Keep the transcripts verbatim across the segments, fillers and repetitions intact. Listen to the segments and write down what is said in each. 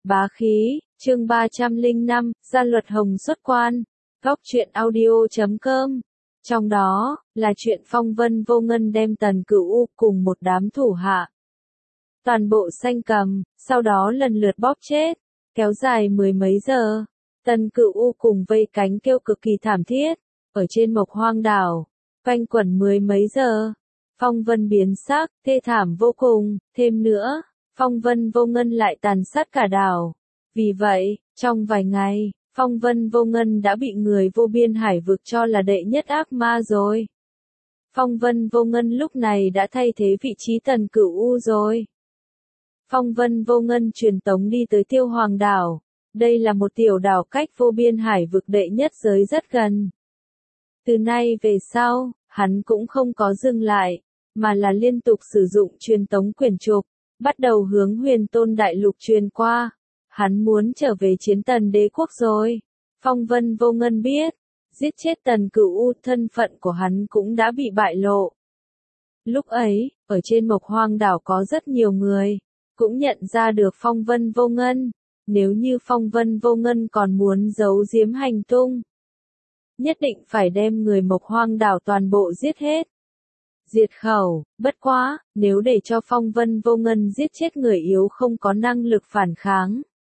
Bá khí, chương ba trăm lẻ năm, Gia Luật Hồng xuất quan. Góc truyện audio chấm com. Trong đó, là chuyện phong vân vô ngân đem Tần Cửu U cùng một đám thủ hạ. Toàn bộ sanh cầm, sau đó lần lượt bóp chết, kéo dài mười mấy giờ. Tần Cửu U cùng vây cánh kêu cực kỳ thảm thiết, ở trên Mộc Hoang đảo, quanh quẩn mười mấy giờ. Phong vân biến sắc, thê thảm vô cùng, thêm nữa, phong vân vô ngân lại tàn sát cả đảo. Vì vậy, trong vài ngày, phong vân vô ngân đã bị người vô biên hải vực cho là đệ nhất ác ma rồi. Phong vân vô ngân lúc này đã thay thế vị trí Tần Cửu U rồi. Phong vân vô ngân truyền tống đi tới Tiêu Hoàng đảo. Đây là một tiểu đảo cách vô biên hải vực đệ nhất giới rất gần. Từ nay về sau, hắn cũng không có dừng lại, mà là liên tục sử dụng truyền tống quyển trục, bắt đầu hướng Huyền Tôn Đại Lục truyền qua. Hắn muốn trở về chiến Tần Đế quốc rồi. Phong vân vô ngân biết, giết chết Tần Cửu U, thân phận của hắn cũng đã bị bại lộ. Lúc ấy, ở trên Mộc Hoang đảo có rất nhiều người, cũng nhận ra được phong vân vô ngân. Nếu như phong vân vô ngân còn muốn giấu giếm hành tung, nhất định phải đem người Mộc Hoang đảo toàn bộ giết hết. Diệt khẩu, bất quá, nếu để cho phong vân vô ngân giết chết người yếu không có năng lực phản kháng.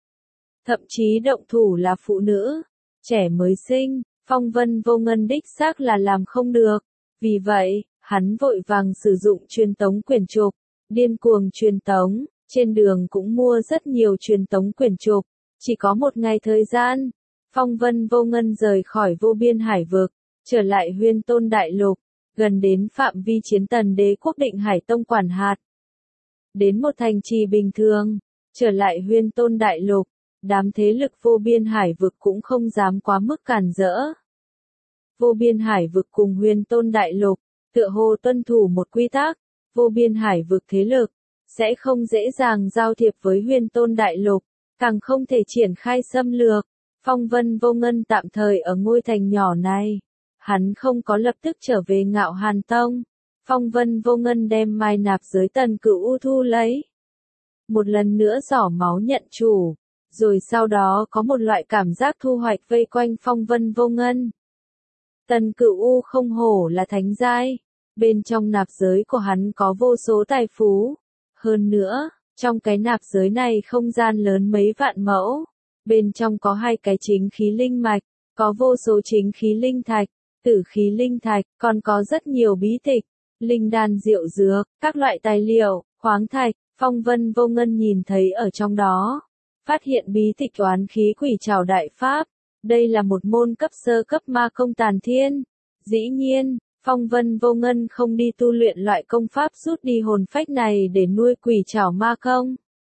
Thậm chí động thủ là phụ nữ, trẻ mới sinh, phong vân vô ngân đích xác là làm không được. Vì vậy, hắn vội vàng sử dụng truyền tống quyển trục, điên cuồng truyền tống, trên đường cũng mua rất nhiều truyền tống quyển trục. Chỉ có một ngày thời gian, phong vân vô ngân rời khỏi vô biên hải vực, trở lại Huyền Tôn Đại Lục, gần đến phạm vi chiến Tần Đế quốc Định Hải Tông quản hạt. Đến một thành trì bình thường, trở lại Huyền Tôn Đại Lục, đám thế lực vô biên hải vực cũng không dám quá mức cản rỡ. Vô biên hải vực cùng Huyền Tôn Đại Lục, tựa hồ tuân thủ một quy tắc, vô biên hải vực thế lực, sẽ không dễ dàng giao thiệp với Huyền Tôn Đại Lục, càng không thể triển khai xâm lược. Phong vân vô ngân tạm thời ở ngôi thành nhỏ này. Hắn không có lập tức trở về Ngạo Hàn Tông. Phong vân vô ngân đem mai nạp giới Tần Cửu U thu lấy. Một lần nữa giỏ máu nhận chủ. Rồi sau đó có một loại cảm giác thu hoạch vây quanh phong vân vô ngân. Tần Cửu U không hổ là thánh giai. Bên trong nạp giới của hắn có vô số tài phú. Hơn nữa, trong cái nạp giới này không gian lớn mấy vạn mẫu. Bên trong có hai cái chính khí linh mạch, có vô số chính khí linh thạch, tử khí linh thạch, còn có rất nhiều bí tịch, linh đan diệu dược, các loại tài liệu, khoáng thạch. Phong vân vô ngân nhìn thấy ở trong đó, phát hiện bí tịch oán khí quỷ trảo đại pháp. Đây là một môn cấp sơ cấp ma công tàn thiên. Dĩ nhiên, phong vân vô ngân không đi tu luyện loại công pháp rút đi hồn phách này để nuôi quỷ trảo ma công.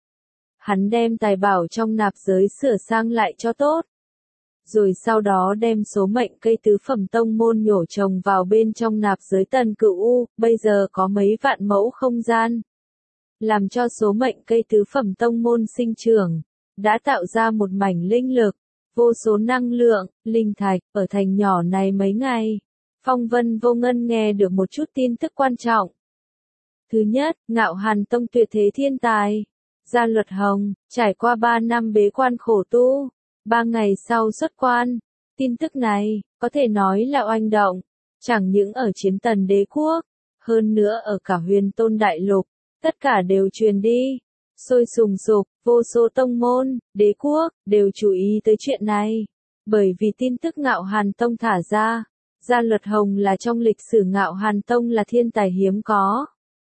Hắn đem tài bảo trong nạp giới sửa sang lại cho tốt. Rồi sau đó đem số mệnh cây tứ phẩm tông môn nhổ trồng vào bên trong nạp giới Tần Cửu U, bây giờ có mấy vạn mẫu không gian. Làm cho số mệnh cây tứ phẩm tông môn sinh trưởng, đã tạo ra một mảnh linh lực, vô số năng lượng, linh thạch, ở thành nhỏ này mấy ngày. Phong vân vô ngân nghe được một chút tin tức quan trọng. Thứ nhất, Ngạo Hàn Tông tuyệt thế thiên tài. Gia Luật Hồng, trải qua ba năm bế quan khổ tu, ba ngày sau xuất quan. Tin tức này, có thể nói là oanh động, chẳng những ở chiến Tần Đế quốc, hơn nữa ở cả Huyền Tôn Đại Lục, tất cả đều truyền đi, sôi sùng sục, vô số tông môn, đế quốc, đều chú ý tới chuyện này. Bởi vì tin tức Ngạo Hàn Tông thả ra, Gia Luật Hồng là trong lịch sử Ngạo Hàn Tông là thiên tài hiếm có.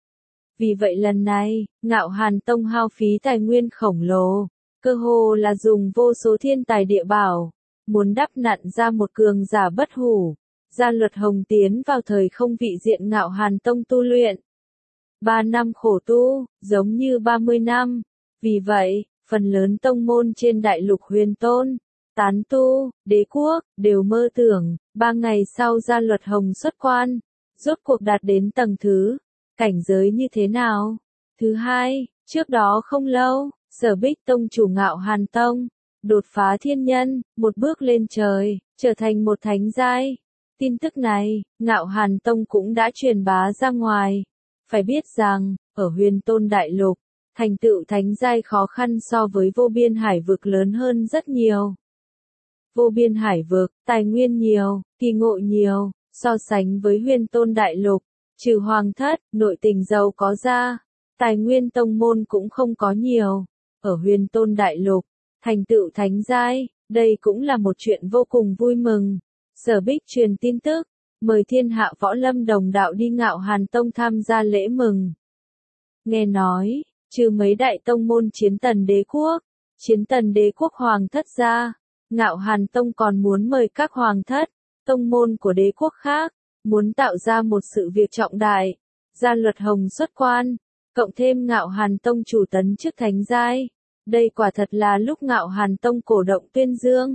Vì vậy lần này, Ngạo Hàn Tông hao phí tài nguyên khổng lồ, cơ hồ là dùng vô số thiên tài địa bảo, muốn đắp nặn ra một cường giả bất hủ. Gia Luật Hồng tiến vào thời không vị diện Ngạo Hàn Tông tu luyện. Ba năm khổ tu, giống như ba mươi năm. Vì vậy, phần lớn tông môn trên đại lục Huyền Tôn, tán tu, đế quốc, đều mơ tưởng, ba ngày sau Gia Luật Hồng xuất quan, rốt cuộc đạt đến tầng thứ. Cảnh giới như thế nào? Thứ hai, trước đó không lâu, Sở Bích Tông chủ Ngạo Hàn Tông, đột phá thiên nhân, một bước lên trời, trở thành một thánh giai. Tin tức này, Ngạo Hàn Tông cũng đã truyền bá ra ngoài. Phải biết rằng, ở Huyền Tôn Đại Lục, thành tựu thánh giai khó khăn so với vô biên hải vực lớn hơn rất nhiều. Vô biên hải vực, tài nguyên nhiều, kỳ ngộ nhiều, so sánh với Huyền Tôn Đại Lục, trừ hoàng thất, nội tình giàu có ra, tài nguyên tông môn cũng không có nhiều. Ở Huyền Tôn Đại Lục, thành tựu thánh giai, đây cũng là một chuyện vô cùng vui mừng. Sở Bích truyền tin tức, mời thiên hạ võ lâm đồng đạo đi Ngạo Hàn Tông tham gia lễ mừng. Nghe nói, trừ mấy đại tông môn chiến tần đế quốc, chiến tần đế quốc hoàng thất ra, Ngạo Hàn Tông còn muốn mời các hoàng thất, tông môn của đế quốc khác, muốn tạo ra một sự việc trọng đại, Gia Luật Hồng xuất quan, cộng thêm Ngạo Hàn Tông chủ tấn chức thánh giai. Đây quả thật là lúc Ngạo Hàn Tông cổ động tuyên dương.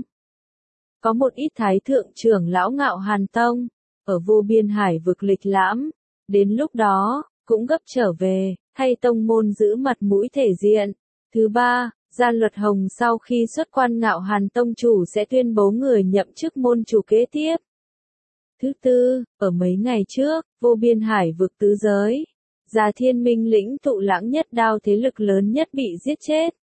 Có một ít thái thượng trưởng lão Ngạo Hàn Tông, ở vô biên hải vực lịch lãm, đến lúc đó, cũng gấp trở về, thay tông môn giữ mặt mũi thể diện. Thứ ba, Gia Luật Hồng sau khi xuất quan Ngạo Hàn Tông chủ sẽ tuyên bố người nhậm chức môn chủ kế tiếp. Thứ tư, ở mấy ngày trước, vô biên hải vực tứ giới, Già Thiên Minh lĩnh tụ lãng nhất đao thế lực lớn nhất bị giết chết.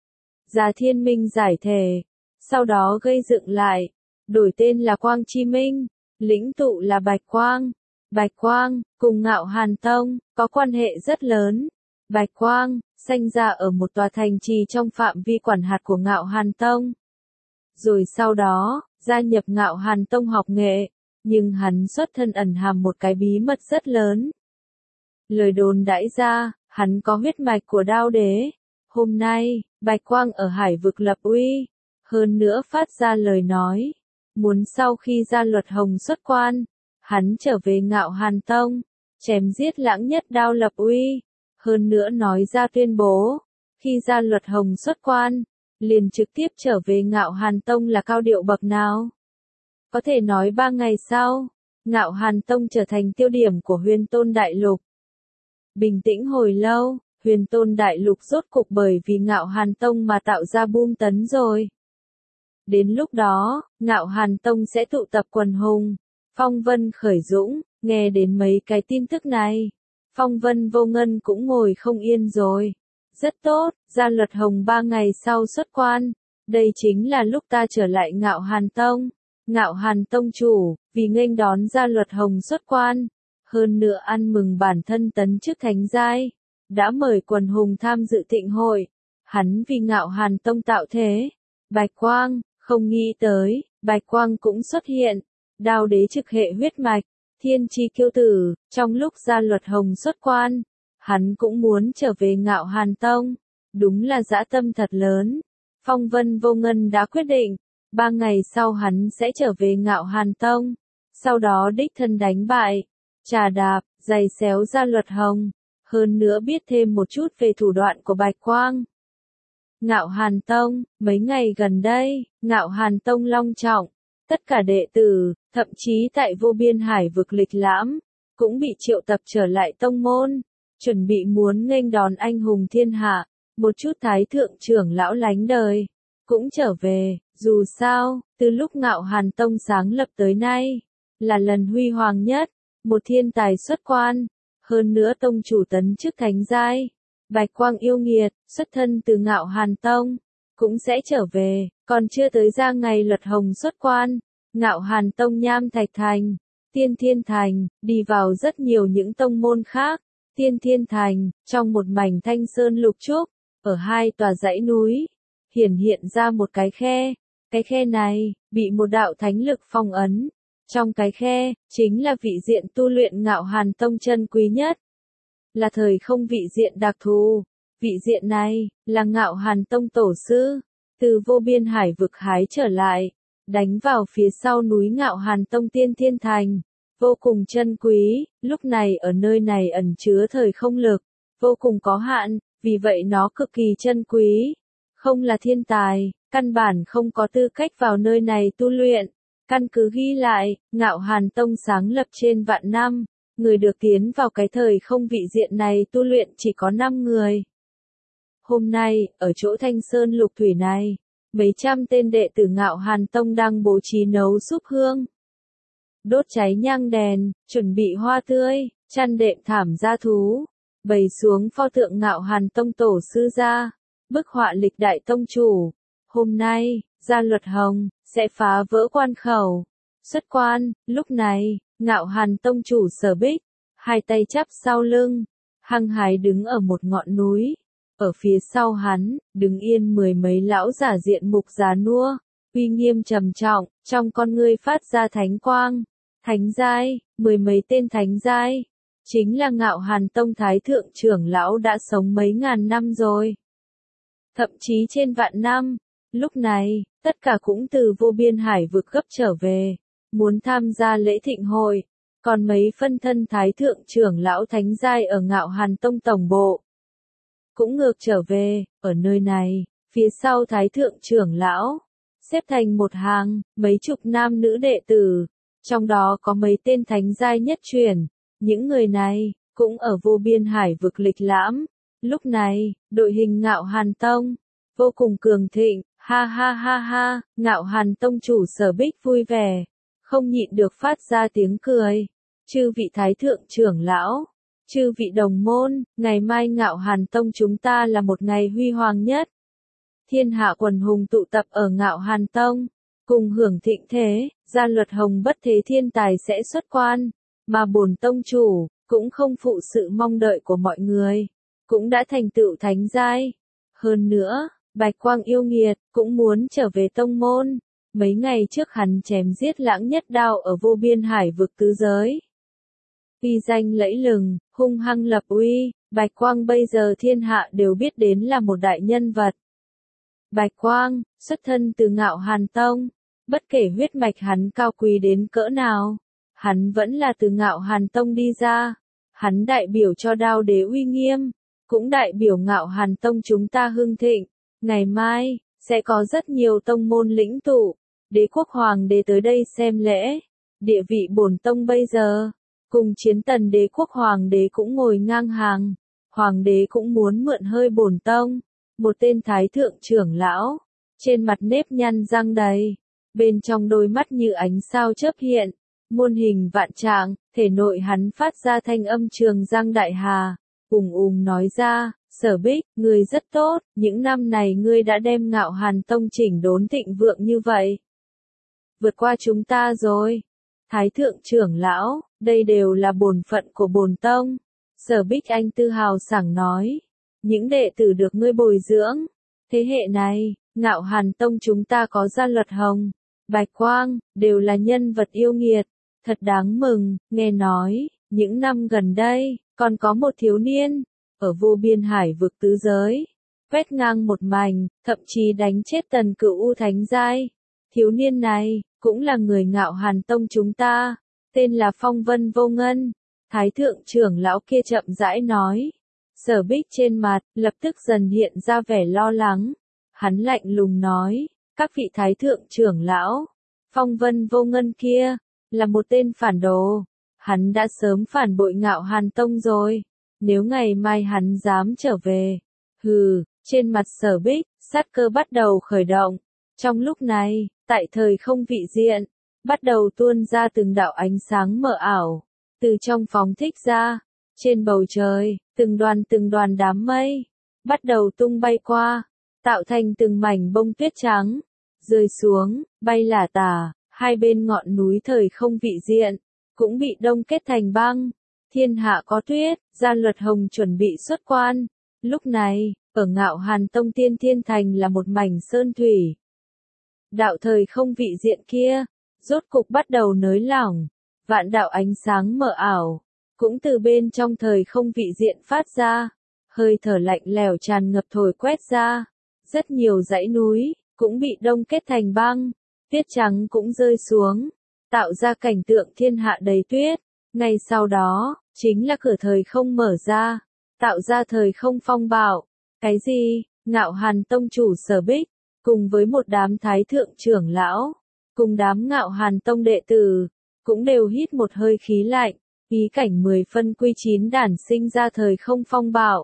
Già Thiên Minh giải thể, sau đó gây dựng lại, đổi tên là Quang Chi Minh, lĩnh tụ là Bạch Quang. Bạch Quang, cùng Ngạo Hàn Tông, có quan hệ rất lớn. Bạch Quang, sinh ra ở một tòa thành trì trong phạm vi quản hạt của Ngạo Hàn Tông. Rồi sau đó, gia nhập Ngạo Hàn Tông học nghệ, nhưng hắn xuất thân ẩn hàm một cái bí mật rất lớn. Lời đồn đãi ra, hắn có huyết mạch của Đao Đế. Hôm nay, Bạch Quang ở hải vực lập uy, hơn nữa phát ra lời nói, muốn sau khi Gia Luật Hồng xuất quan, hắn trở về Ngạo Hàn Tông, chém giết lãng nhất đao lập uy, hơn nữa nói ra tuyên bố, khi Gia Luật Hồng xuất quan, liền trực tiếp trở về Ngạo Hàn Tông là cao điệu bậc nào. Có thể nói ba ngày sau, Ngạo Hàn Tông trở thành tiêu điểm của Huyền Tôn Đại Lục. Bình tĩnh hồi lâu, Huyền Tôn Đại Lục rốt cục bởi vì Ngạo Hàn Tông mà tạo ra boom tấn rồi. Đến lúc đó, Ngạo Hàn Tông sẽ tụ tập quần hùng, phong vân khởi dũng. Nghe đến mấy cái tin tức này, phong vân vô ngân cũng ngồi không yên rồi. Rất tốt, Gia Luật Hồng ba ngày sau xuất quan, đây chính là lúc ta trở lại Ngạo Hàn Tông. Ngạo Hàn Tông chủ, vì nghênh đón Gia Luật Hồng xuất quan, hơn nữa ăn mừng bản thân tấn chức thánh giai, đã mời quần hùng tham dự thịnh hội. Hắn vì Ngạo Hàn Tông tạo thế. Bạch Quang, không nghĩ tới, Bạch Quang cũng xuất hiện. Đao Đế trực hệ huyết mạch, thiên chi kiêu tử, trong lúc Gia Luật Hồng xuất quan, hắn cũng muốn trở về Ngạo Hàn Tông. Đúng là dã tâm thật lớn. Phong vân vô ngân đã quyết định, ba ngày sau hắn sẽ trở về Ngạo Hàn Tông, sau đó đích thân đánh bại, trà đạp, giày xéo Gia Luật Hồng, hơn nữa biết thêm một chút về thủ đoạn của Bạch Quang. Ngạo Hàn Tông, mấy ngày gần đây, Ngạo Hàn Tông long trọng, tất cả đệ tử, thậm chí tại vô biên hải vực lịch lãm, cũng bị triệu tập trở lại tông môn, chuẩn bị muốn nghênh đón anh hùng thiên hạ. Một chút thái thượng trưởng lão lánh đời, cũng trở về. Dù sao, từ lúc Ngạo Hàn Tông sáng lập tới nay, là lần huy hoàng nhất, một thiên tài xuất quan, hơn nữa tông chủ tấn chức thánh giai. Bạch Quang yêu nghiệt, xuất thân từ Ngạo Hàn Tông, cũng sẽ trở về, còn chưa tới ra ngày Luật Hồng xuất quan. Ngạo Hàn Tông Nham Thạch Thành, Tiên Thiên Thành, đi vào rất nhiều những tông môn khác. Tiên Thiên Thành, trong một mảnh thanh sơn lục trúc, ở hai tòa dãy núi, hiển hiện ra một cái khe. Cái khe này, bị một đạo thánh lực phong ấn. Trong cái khe, chính là vị diện tu luyện Ngạo Hàn Tông chân quý nhất. Là thời không vị diện đặc thù. Vị diện này, là Ngạo Hàn Tông tổ sư, từ vô biên hải vực hái trở lại, đánh vào phía sau núi Ngạo Hàn Tông Tiên Thiên Thành. Vô cùng chân quý, lúc này ở nơi này ẩn chứa thời không lực, vô cùng có hạn, vì vậy nó cực kỳ chân quý. Không là thiên tài, căn bản không có tư cách vào nơi này tu luyện. Căn cứ ghi lại, Ngạo Hàn Tông sáng lập trên vạn năm, người được tiến vào cái thời không vị diện này tu luyện chỉ có năm người. Hôm nay, ở chỗ Thanh Sơn Lục Thủy này, mấy trăm tên đệ tử Ngạo Hàn Tông đang bố trí nấu súp hương, đốt cháy nhang đèn, chuẩn bị hoa tươi, chăn đệm thảm gia thú, bày xuống pho tượng Ngạo Hàn Tông tổ sư ra, bức họa lịch đại tông chủ. Hôm nay, Gia Luật Hồng sẽ phá vỡ quan khẩu, xuất quan. Lúc này, Ngạo Hàn Tông chủ Sở Bích, hai tay chắp sau lưng, hăng hái đứng ở một ngọn núi. Ở phía sau hắn, đứng yên mười mấy lão giả diện mục già nua, uy nghiêm trầm trọng, trong con ngươi phát ra thánh quang. Thánh giai, mười mấy tên thánh giai, chính là Ngạo Hàn Tông Thái Thượng trưởng lão đã sống mấy ngàn năm rồi. Thậm chí trên vạn năm, lúc này, tất cả cũng từ vô biên hải vực gấp trở về, muốn tham gia lễ thịnh hội. Còn mấy phân thân Thái Thượng trưởng lão thánh giai ở Ngạo Hàn Tông tổng bộ cũng ngược trở về. Ở nơi này, phía sau Thái Thượng trưởng lão xếp thành một hàng, mấy chục nam nữ đệ tử, trong đó có mấy tên thánh giai nhất truyền. Những người này cũng ở vô biên hải vực lịch lãm. Lúc này, đội hình Ngạo Hàn Tông vô cùng cường thịnh. Ha ha ha ha, Ngạo Hàn Tông chủ Sở Bích vui vẻ, không nhịn được phát ra tiếng cười. Chư vị Thái Thượng trưởng lão, chư vị đồng môn, ngày mai Ngạo Hàn Tông chúng ta là một ngày huy hoàng nhất. Thiên hạ quần hùng tụ tập ở Ngạo Hàn Tông, cùng hưởng thịnh thế. Gia Luật Hồng bất thế thiên tài sẽ xuất quan, mà bổn tông chủ cũng không phụ sự mong đợi của mọi người, cũng đã thành tựu thánh giai. Hơn nữa, Bạch Quang yêu nghiệt cũng muốn trở về tông môn. Mấy ngày trước hắn chém giết Lãng Nhất Đao ở vô biên hải vực tứ giới, uy danh lẫy lừng, hung hăng lập uy. Bạch Quang bây giờ thiên hạ đều biết đến là một đại nhân vật. Bạch Quang xuất thân từ Ngạo Hàn Tông, bất kể huyết mạch hắn cao quý đến cỡ nào, hắn vẫn là từ Ngạo Hàn Tông đi ra. Hắn đại biểu cho Đao Đế uy nghiêm, cũng đại biểu Ngạo Hàn Tông chúng ta hưng thịnh. Ngày mai sẽ có rất nhiều tông môn lĩnh tụ, Đế quốc hoàng đế tới đây xem lễ. Địa vị bổn tông bây giờ cùng Chiến Tần Đế quốc hoàng đế cũng ngồi ngang hàng. Hoàng đế cũng muốn mượn hơi bổn tông. Một tên Thái Thượng trưởng lão, trên mặt nếp nhăn răng đầy, bên trong đôi mắt như ánh sao chớp hiện, muôn hình vạn trạng. Thể nội hắn phát ra thanh âm trường giang đại hà, ùng ùng nói ra: Sở Bích, ngươi rất tốt, những năm này ngươi đã đem Ngạo Hàn Tông chỉnh đốn thịnh vượng như vậy, vượt qua chúng ta rồi. Thái Thượng trưởng lão, đây đều là bổn phận của bổn tông. Sở Bích Anh tự hào sảng nói, những đệ tử được ngươi bồi dưỡng, thế hệ này, Ngạo Hàn Tông chúng ta có Gia Luật Hồng, Bạch Quang, đều là nhân vật yêu nghiệt, thật đáng mừng. Nghe nói, những năm gần đây, còn có một thiếu niên, ở vô biên hải vực tứ giới, quét ngang một mảnh, thậm chí đánh chết Tần Cửu U thánh giai. Thiếu niên này, cũng là người Ngạo Hàn Tông chúng ta, tên là Phong Vân Vô Ngân. Thái Thượng trưởng lão kia chậm rãi nói. Sở Bích trên mặt, lập tức dần hiện ra vẻ lo lắng. Hắn lạnh lùng nói, các vị Thái Thượng trưởng lão, Phong Vân Vô Ngân kia, là một tên phản đồ. Hắn đã sớm phản bội Ngạo Hàn Tông rồi. Nếu ngày mai hắn dám trở về, hừ. Trên mặt Sở Bích, sát cơ bắt đầu khởi động. Trong lúc này, tại thời không vị diện, bắt đầu tuôn ra từng đạo ánh sáng mờ ảo, từ trong phóng thích ra. Trên bầu trời, từng đoàn từng đoàn đám mây, bắt đầu tung bay qua, tạo thành từng mảnh bông tuyết trắng, rơi xuống, bay lả tả. Hai bên ngọn núi thời không vị diện, cũng bị đông kết thành băng. Thiên hạ có tuyết, Gia Luật Hồng chuẩn bị xuất quan. Lúc này, ở Ngạo Hàn Tông Tiên Thiên Thành là một mảnh sơn thủy. Đạo thời không vị diện kia, rốt cục bắt đầu nới lỏng. Vạn đạo ánh sáng mờ ảo, cũng từ bên trong thời không vị diện phát ra. Hơi thở lạnh lẽo tràn ngập thổi quét ra. Rất nhiều dãy núi, cũng bị đông kết thành băng. Tuyết trắng cũng rơi xuống, tạo ra cảnh tượng thiên hạ đầy tuyết. Ngay sau đó, chính là cửa thời không mở ra, tạo ra thời không phong bạo. Cái gì? Ngạo Hàn Tông chủ Sở Bích, cùng với một đám Thái Thượng trưởng lão, cùng đám Ngạo Hàn Tông đệ tử, cũng đều hít một hơi khí lạnh. Ý cảnh mười phân quy chín đản sinh ra thời không phong bạo.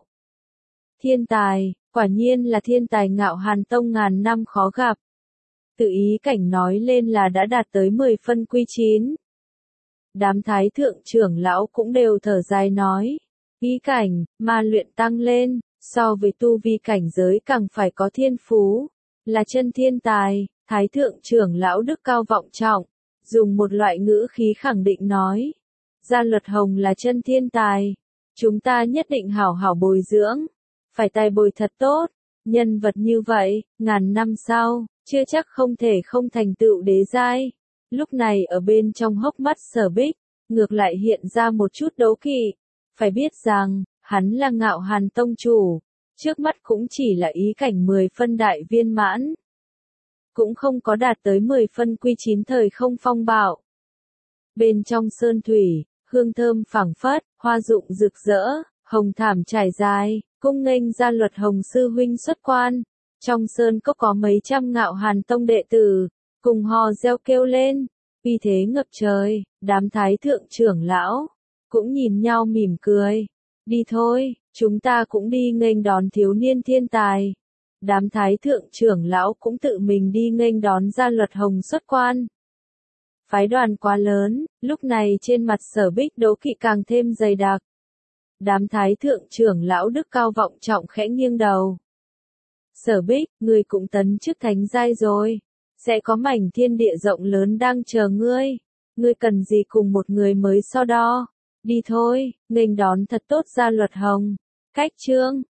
Thiên tài, quả nhiên là thiên tài Ngạo Hàn Tông ngàn năm khó gặp. Tự ý cảnh nói lên là đã đạt tới mười phân quy chín. Đám Thái Thượng trưởng lão cũng đều thở dài nói. Ý cảnh, ma luyện tăng lên, so với tu vi cảnh giới càng phải có thiên phú, là chân thiên tài, Thái thượng trưởng lão đức cao vọng trọng, dùng một loại ngữ khí khẳng định nói. Gia Luật Hồng là chân thiên tài, chúng ta nhất định hảo hảo bồi dưỡng, phải tài bồi thật tốt, nhân vật như vậy, ngàn năm sau, chưa chắc không thể không thành tựu đế giai. Lúc này ở bên trong hốc mắt Sở Bích, ngược lại hiện ra một chút đấu kỵ, phải biết rằng, hắn là Ngạo Hàn tông chủ, trước mắt cũng chỉ là ý cảnh mười phân đại viên mãn, cũng không có đạt tới mười phân quy chín thời không phong bạo. Bên trong sơn thủy, hương thơm phảng phất, hoa dụng rực rỡ, hồng thảm trải dài, cung nghênh Gia Luật Hồng sư huynh xuất quan. Trong sơn cốc có mấy trăm Ngạo Hàn tông đệ tử, cùng hò reo kêu lên, uy thế ngập trời, đám thái thượng trưởng lão cũng nhìn nhau mỉm cười. Đi thôi, chúng ta cũng đi nghênh đón thiếu niên thiên tài. Đám thái thượng trưởng lão cũng tự mình đi nghênh đón Gia Luật Hồng xuất quan. Phái đoàn quá lớn, lúc này trên mặt Sở Bích đấu kỵ càng thêm dày đặc. Đám thái thượng trưởng lão đức cao vọng trọng khẽ nghiêng đầu. Sở Bích, người cũng tấn chức thánh giai rồi, sẽ có mảnh thiên địa rộng lớn đang chờ ngươi, ngươi cần gì cùng một người mới so đo, đi thôi, nghênh đón thật tốt Gia Luật Hồng. Cách chương